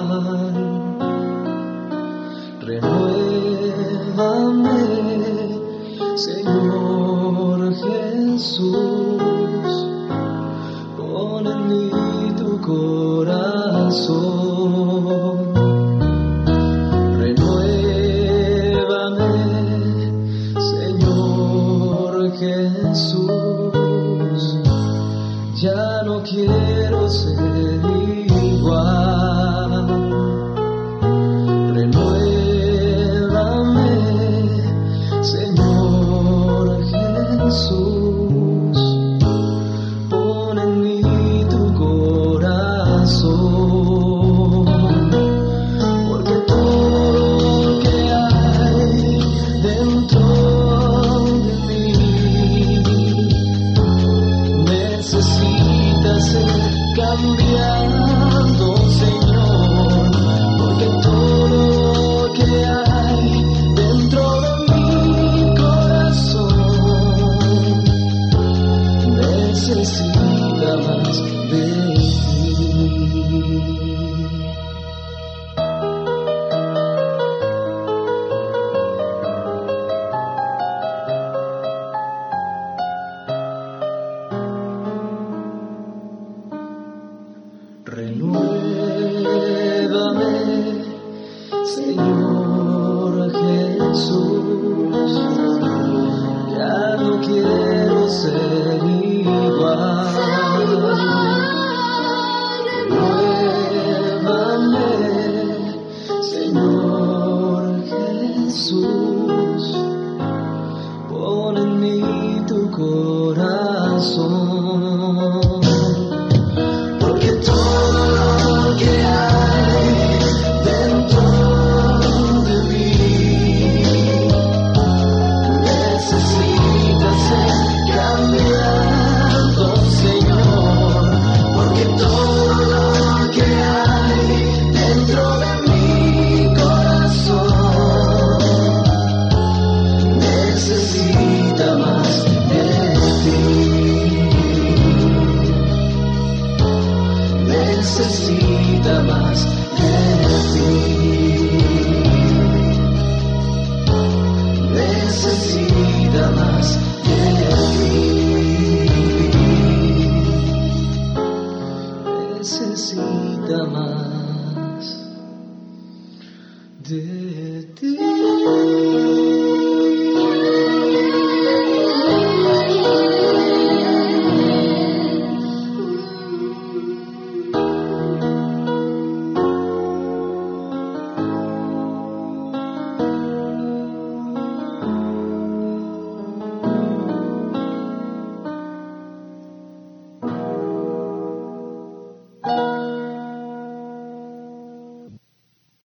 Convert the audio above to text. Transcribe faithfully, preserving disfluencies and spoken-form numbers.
Renuévame, Señor Jesús, pon en mí tu corazón. Renuévame, Señor Jesús, ya no quiero ser igual. Renuévame, Señor Jesús, pon en mí tu corazón, porque todo que hay dentro de mí necesita ser cambiado, Señor, porque todo que hay dentro de mi corazón necesita más de ti. Renuévame, Señor Jesús, ya no quiero ser igual. Renuévame, Señor Jesús, pon en mí tu corazón, porque todo lo que hay dentro de mí necesita ser cambiado, Señor, porque todo lo que hay dentro de mi corazón necesita más de ti. Necesita más de ti. Necesita más de ti. Necesita más de ti.